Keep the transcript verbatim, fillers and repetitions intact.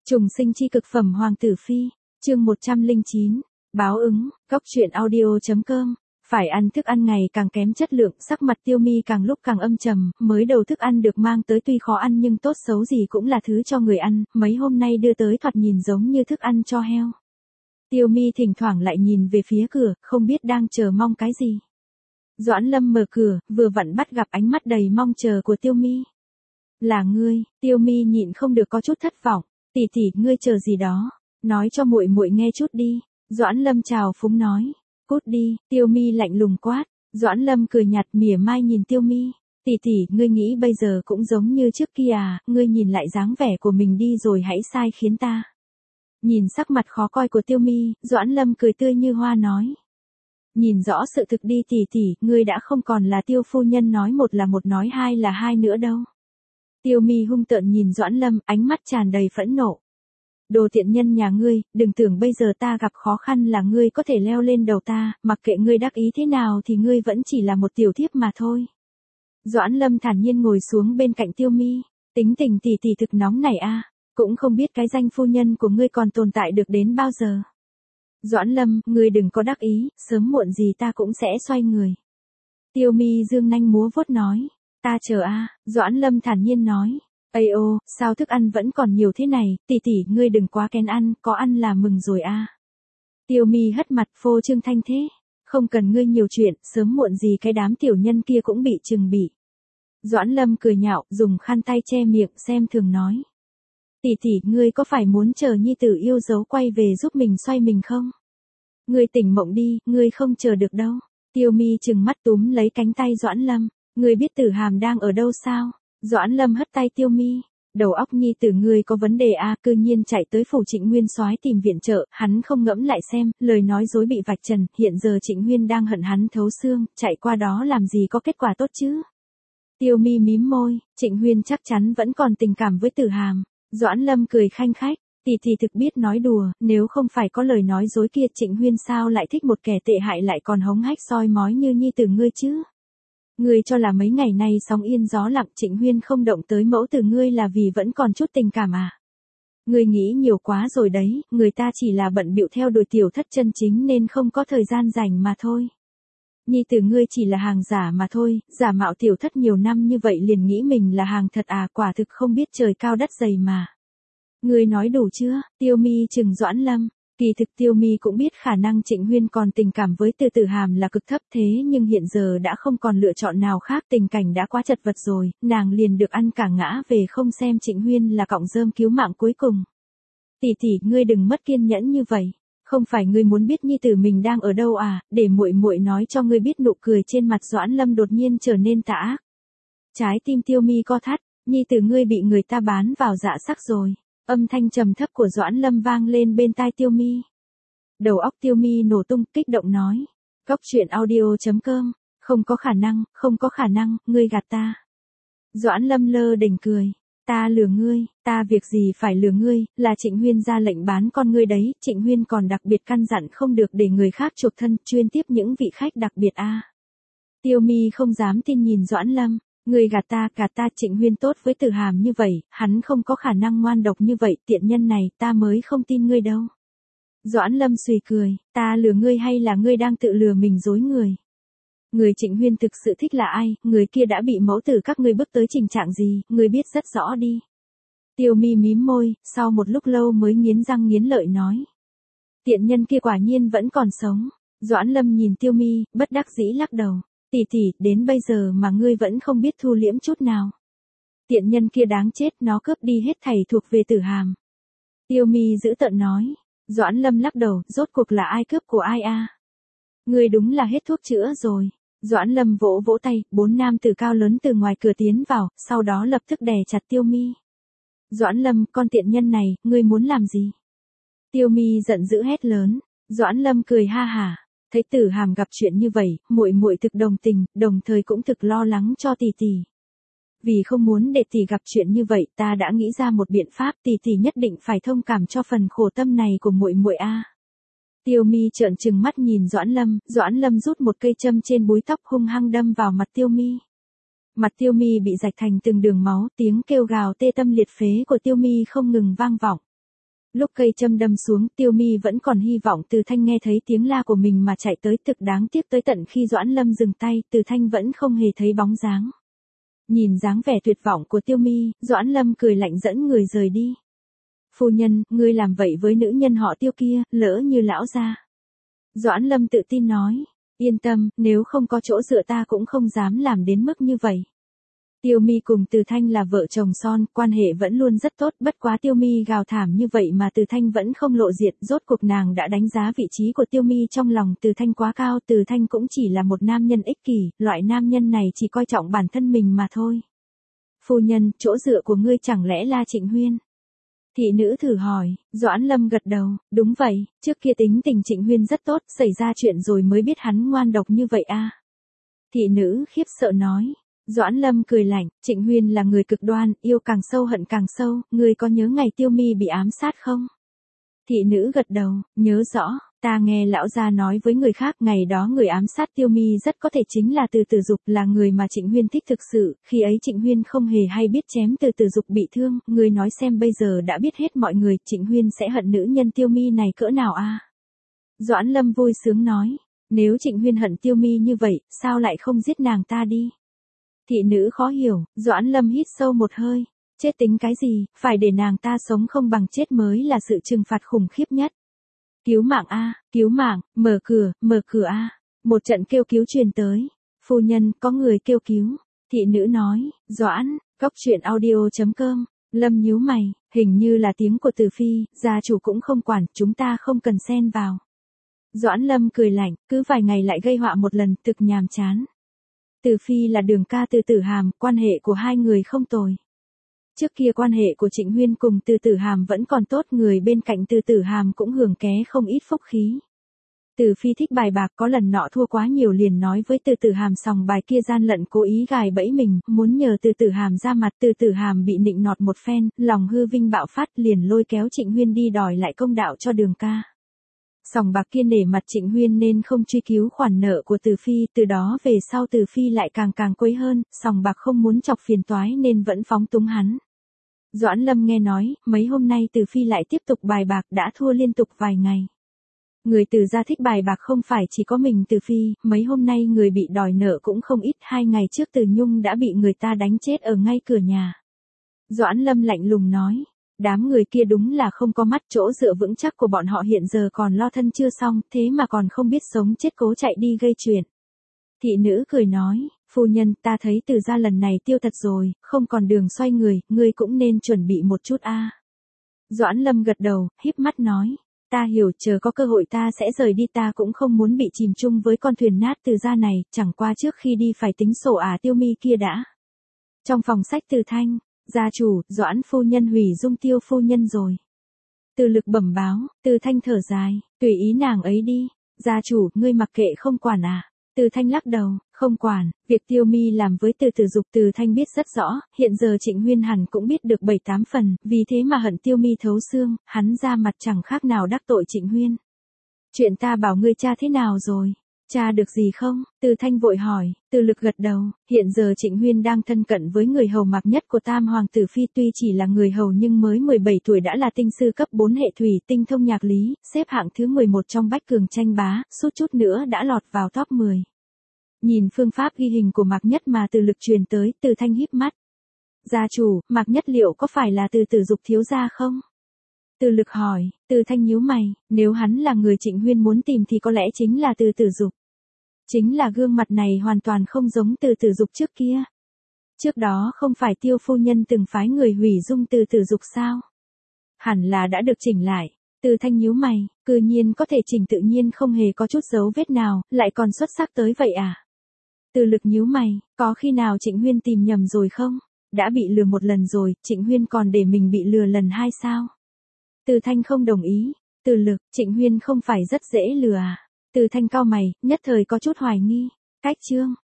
Trùng sinh chi cực phẩm Hoàng tử phi, chương một trăm lẻ chín, báo ứng, cốc truyện audio chấm com. Phải ăn thức ăn ngày càng kém chất lượng, sắc mặt Tiêu Mi càng lúc càng âm trầm, mới đầu thức ăn được mang tới tuy khó ăn nhưng tốt xấu gì cũng là thứ cho người ăn, mấy hôm nay đưa tới thoạt nhìn giống như thức ăn cho heo. Tiêu Mi thỉnh thoảng lại nhìn về phía cửa, không biết đang chờ mong cái gì. Doãn Lâm mở cửa, vừa vặn bắt gặp ánh mắt đầy mong chờ của Tiêu Mi. Là ngươi? Tiêu Mi nhịn không được có chút thất vọng. Tỷ tỷ, ngươi chờ gì đó, nói cho muội muội nghe chút đi. Doãn Lâm chào phúng nói. Cút đi. Tiêu Mi lạnh lùng quát. Doãn Lâm cười nhạt mỉa mai nhìn Tiêu Mi. Tỷ tỷ, ngươi nghĩ bây giờ cũng giống như trước kia à? Ngươi nhìn lại dáng vẻ của mình đi rồi hãy sai khiến ta. Nhìn sắc mặt khó coi của Tiêu Mi, Doãn Lâm cười tươi như hoa nói. Nhìn rõ sự thực đi tỷ tỷ, ngươi đã không còn là Tiêu phu nhân nói một là một nói hai là hai nữa đâu. Tiêu Mi hung tợn nhìn Doãn Lâm, ánh mắt tràn đầy phẫn nộ. Đồ tiện nhân nhà ngươi, đừng tưởng bây giờ ta gặp khó khăn là ngươi có thể leo lên đầu ta, mặc kệ ngươi đắc ý thế nào thì ngươi vẫn chỉ là một tiểu thiếp mà thôi. Doãn Lâm thản nhiên ngồi xuống bên cạnh Tiêu Mi, tính tình tỷ tỷ thực nóng này a, cũng không biết cái danh phu nhân của ngươi còn tồn tại được đến bao giờ. Doãn Lâm, ngươi đừng có đắc ý, sớm muộn gì ta cũng sẽ xoay người. Tiêu Mi dương nanh múa vuốt nói. Ta chờ a, à, Doãn Lâm thản nhiên nói. Ây ô, sao thức ăn vẫn còn nhiều thế này, tỷ tỷ, ngươi đừng quá kén ăn, có ăn là mừng rồi a. À. Tiêu Mi hất mặt phô trương thanh thế. Không cần ngươi nhiều chuyện, sớm muộn gì cái đám tiểu nhân kia cũng bị trừng bị. Doãn Lâm cười nhạo, dùng khăn tay che miệng xem thường nói. Tỷ tỷ, ngươi có phải muốn chờ nhi tử yêu dấu quay về giúp mình xoay mình không? Ngươi tỉnh mộng đi, ngươi không chờ được đâu. Tiêu Mi trừng mắt túm lấy cánh tay Doãn Lâm. Ngươi biết Tử Hàm đang ở đâu sao? Doãn Lâm hất tay Tiêu Mi. Đầu óc nhi tử ngươi có vấn đề à, cư nhiên chạy tới phủ Trịnh Nguyên soái tìm viện trợ, hắn không ngẫm lại xem, lời nói dối bị vạch trần, hiện giờ Trịnh Nguyên đang hận hắn thấu xương, chạy qua đó làm gì có kết quả tốt chứ? Tiêu Mi mím môi, Trịnh Nguyên chắc chắn vẫn còn tình cảm với Tử Hàm. Doãn Lâm cười khanh khách, tỷ tỷ thực biết nói đùa, nếu không phải có lời nói dối kia Trịnh Nguyên sao lại thích một kẻ tệ hại lại còn hống hách soi mói như nhi tử ngươi chứ? Ngươi cho là mấy ngày nay sóng yên gió lặng Trịnh Huyên không động tới mẫu tử ngươi là vì vẫn còn chút tình cảm à? Ngươi nghĩ nhiều quá rồi đấy, người ta chỉ là bận bịu theo đuổi tiểu thất chân chính nên không có thời gian rảnh mà thôi. Nhi tử ngươi chỉ là hàng giả mà thôi, giả mạo tiểu thất nhiều năm như vậy liền nghĩ mình là hàng thật à, quả thực không biết trời cao đất dày mà. Ngươi nói đủ chưa? Tiêu Mi trừng Doãn Lâm. Kỳ thực Tiêu Mi cũng biết khả năng Trịnh Huyên còn tình cảm với Từ Tử Hàm là cực thấp thế nhưng hiện giờ đã không còn lựa chọn nào khác, tình cảnh đã quá chật vật rồi, nàng liền được ăn cả ngã về không xem Trịnh Huyên là cọng rơm cứu mạng cuối cùng. Tỷ tỷ, ngươi đừng mất kiên nhẫn như vậy, không phải ngươi muốn biết nhi tử mình đang ở đâu à, để muội muội nói cho ngươi biết. Nụ cười trên mặt Doãn Lâm đột nhiên trở nên tà ác. Trái tim Tiêu Mi co thắt, nhi tử ngươi bị người ta bán vào dạ sắc rồi. Âm thanh trầm thấp của Doãn Lâm vang lên bên tai Tiêu Mi. Đầu óc Tiêu Mi nổ tung, kích động nói. Cốc truyện audio chấm com, không có khả năng, không có khả năng, ngươi gạt ta. Doãn Lâm lơ đỉnh cười. Ta lừa ngươi, ta việc gì phải lừa ngươi, là Trịnh Huyên ra lệnh bán con ngươi đấy, Trịnh Huyên còn đặc biệt căn dặn không được để người khác chuộc thân, chuyên tiếp những vị khách đặc biệt a. À. Tiêu Mi không dám tin nhìn Doãn Lâm. Người gạt ta, gạt ta, Trịnh Huyên tốt với Tử Hàm như vậy, hắn không có khả năng ngoan độc như vậy, tiện nhân này, ta mới không tin ngươi đâu. Doãn Lâm suy cười, ta lừa ngươi hay là ngươi đang tự lừa mình dối người? Người Trịnh Huyên thực sự thích là ai, người kia đã bị mẫu tử các ngươi bước tới tình trạng gì, ngươi biết rất rõ đi. Tiêu Mi mím môi, sau một lúc lâu mới nghiến răng nghiến lợi nói. Tiện nhân kia quả nhiên vẫn còn sống. Doãn Lâm nhìn Tiêu Mi, bất đắc dĩ lắc đầu. Tỷ tỷ, đến bây giờ mà ngươi vẫn không biết thu liễm chút nào. Tiện nhân kia đáng chết, nó cướp đi hết thảy thuộc về Tử Hàm. Tiêu Mi giữ tợn nói. Doãn Lâm lắc đầu, rốt cuộc là ai cướp của ai a? À? Ngươi đúng là hết thuốc chữa rồi. Doãn Lâm vỗ vỗ tay, bốn nam tử cao lớn từ ngoài cửa tiến vào, sau đó lập tức đè chặt Tiêu Mi. Doãn Lâm, con tiện nhân này, ngươi muốn làm gì? Tiêu Mi giận dữ hét lớn. Doãn Lâm cười ha hả. Thấy Tử Hàm gặp chuyện như vậy, muội muội thực đồng tình, đồng thời cũng thực lo lắng cho tỷ tỷ. Vì không muốn để tỷ gặp chuyện như vậy, ta đã nghĩ ra một biện pháp, tỷ tỷ nhất định phải thông cảm cho phần khổ tâm này của muội muội a. Tiêu Mi trợn trừng mắt nhìn Doãn Lâm, Doãn Lâm rút một cây châm trên búi tóc hung hăng đâm vào mặt Tiêu Mi. Mặt Tiêu Mi bị rạch thành từng đường máu, tiếng kêu gào tê tâm liệt phế của Tiêu Mi không ngừng vang vọng. Lúc cây châm đâm xuống, Tiêu Mi vẫn còn hy vọng Từ Thanh nghe thấy tiếng la của mình mà chạy tới, thực đáng tiếc tới tận khi Doãn Lâm dừng tay, Từ Thanh vẫn không hề thấy bóng dáng. Nhìn dáng vẻ tuyệt vọng của Tiêu Mi, Doãn Lâm cười lạnh dẫn người rời đi. Phu nhân, ngươi làm vậy với nữ nhân họ Tiêu kia, lỡ như lão gia. Doãn Lâm tự tin nói, yên tâm, nếu không có chỗ dựa ta cũng không dám làm đến mức như vậy. Tiêu Mi cùng Từ Thanh là vợ chồng son, quan hệ vẫn luôn rất tốt, bất quá Tiêu Mi gào thảm như vậy mà Từ Thanh vẫn không lộ diện, rốt cuộc nàng đã đánh giá vị trí của Tiêu Mi trong lòng Từ Thanh quá cao, Từ Thanh cũng chỉ là một nam nhân ích kỷ, loại nam nhân này chỉ coi trọng bản thân mình mà thôi. Phu nhân, chỗ dựa của ngươi chẳng lẽ là Trịnh Huyên? Thị nữ thử hỏi, Doãn Lâm gật đầu, đúng vậy, trước kia tính tình Trịnh Huyên rất tốt, xảy ra chuyện rồi mới biết hắn ngoan độc như vậy a. Thị nữ khiếp sợ nói. Doãn Lâm cười lạnh, Trịnh Huyên là người cực đoan, yêu càng sâu hận càng sâu, ngươi có nhớ ngày Tiêu Mi bị ám sát không? Thị nữ gật đầu, nhớ rõ, ta nghe lão gia nói với người khác ngày đó người ám sát Tiêu Mi rất có thể chính là Từ Tử Dục, là người mà Trịnh Huyên thích thực sự, khi ấy Trịnh Huyên không hề hay biết chém Từ Tử Dục bị thương, ngươi nói xem bây giờ đã biết hết mọi người, Trịnh Huyên sẽ hận nữ nhân Tiêu Mi này cỡ nào a? Doãn Lâm vui sướng nói, nếu Trịnh Huyên hận Tiêu Mi như vậy, sao lại không giết nàng ta đi? Thị nữ khó hiểu, Doãn Lâm hít sâu một hơi, chết tính cái gì, phải để nàng ta sống không bằng chết mới là sự trừng phạt khủng khiếp nhất. Cứu mạng a, cứu mạng, mở cửa, mở cửa a. Một trận kêu cứu truyền tới. Phu nhân, có người kêu cứu. Thị nữ nói, Doãn, góc truyện audio chấm com. Lâm nhíu mày, hình như là tiếng của Từ Phi, gia chủ cũng không quản, chúng ta không cần xen vào. Doãn Lâm cười lạnh, cứ vài ngày lại gây họa một lần, thực nhàm chán. Từ Phi là Đường ca Từ Tử Hàm, quan hệ của hai người không tồi. Trước kia quan hệ của Trịnh Huyên cùng Từ Tử Hàm vẫn còn tốt, người bên cạnh Từ Tử Hàm cũng hưởng ké không ít phúc khí. Từ Phi thích bài bạc, có lần nọ thua quá nhiều liền nói với Từ Tử Hàm sòng bài kia gian lận cố ý gài bẫy mình, muốn nhờ Từ Tử Hàm ra mặt, Từ Tử Hàm bị nịnh nọt một phen, lòng hư vinh bạo phát liền lôi kéo Trịnh Huyên đi đòi lại công đạo cho Đường ca. Sòng bạc kia nể mặt Trịnh Huyên nên không truy cứu khoản nợ của Từ Phi, từ đó về sau Từ Phi lại càng càng quấy hơn, sòng bạc không muốn chọc phiền toái nên vẫn phóng túng hắn. Doãn Lâm nghe nói, mấy hôm nay Từ Phi lại tiếp tục bài bạc, đã thua liên tục vài ngày. Người Từ gia thích bài bạc không phải chỉ có mình Từ Phi, mấy hôm nay người bị đòi nợ cũng không ít, hai ngày trước Từ Nhung đã bị người ta đánh chết ở ngay cửa nhà. Doãn Lâm lạnh lùng nói. Đám người kia đúng là không có mắt, chỗ dựa vững chắc của bọn họ hiện giờ còn lo thân chưa xong, thế mà còn không biết sống chết cố chạy đi gây chuyện. Thị nữ cười nói, phu nhân, ta thấy Từ gia lần này tiêu thật rồi, không còn đường xoay người, ngươi cũng nên chuẩn bị một chút a. Doãn Lâm gật đầu, híp mắt nói, ta hiểu, chờ có cơ hội ta sẽ rời đi, ta cũng không muốn bị chìm chung với con thuyền nát Từ gia này, chẳng qua trước khi đi phải tính sổ à Tiêu Mi kia đã. Trong phòng sách Từ Thanh. Gia chủ, Doãn phu nhân hủy dung Tiêu phu nhân rồi. Từ Lực bẩm báo, Từ Thanh thở dài, tùy ý nàng ấy đi. Gia chủ, ngươi mặc kệ không quản à? Từ Thanh lắc đầu, không quản, việc Tiêu Mi làm với Từ Tử Dục Từ Thanh biết rất rõ, hiện giờ Trịnh Huyên hẳn cũng biết được bảy tám phần, vì thế mà hận Tiêu Mi thấu xương, hắn ra mặt chẳng khác nào đắc tội Trịnh Huyên. Chuyện ta bảo ngươi tra thế nào rồi? Cha được gì không? Từ Thanh vội hỏi, Từ Lực gật đầu, hiện giờ Trịnh Huyên đang thân cận với người hầu Mạc Nhất của Tam Hoàng Tử Phi, tuy chỉ là người hầu nhưng mới mười bảy tuổi đã là tinh sư cấp bốn hệ thủy, tinh thông nhạc lý, xếp hạng thứ mười một trong bách cường tranh bá, suốt chút nữa đã lọt vào top mười. Nhìn phương pháp ghi hình của Mạc Nhất mà Từ Lực truyền tới, Từ Thanh híp mắt. Gia chủ, Mạc Nhất liệu có phải là Từ Tử Dục thiếu gia không? Từ Lực hỏi, Từ Thanh nhíu mày, nếu hắn là người Trịnh Huyên muốn tìm thì có lẽ chính là Từ Tử Dục. Chính là gương mặt này hoàn toàn không giống Từ Tử Dục trước kia. Trước đó không phải Tiêu phu nhân từng phái người hủy dung Từ Tử Dục sao? Hẳn là đã được chỉnh lại. Từ Thanh nhíu mày, cư nhiên có thể chỉnh tự nhiên không hề có chút dấu vết nào, lại còn xuất sắc tới vậy à? Từ Lực nhíu mày, có khi nào Trịnh Huyên tìm nhầm rồi không? Đã bị lừa một lần rồi, Trịnh Huyên còn để mình bị lừa lần hai sao? Từ Thanh không đồng ý. Từ Lực, Trịnh Huyên không phải rất dễ lừa à? Từ Thanh cau mày, nhất thời có chút hoài nghi. Cách chương.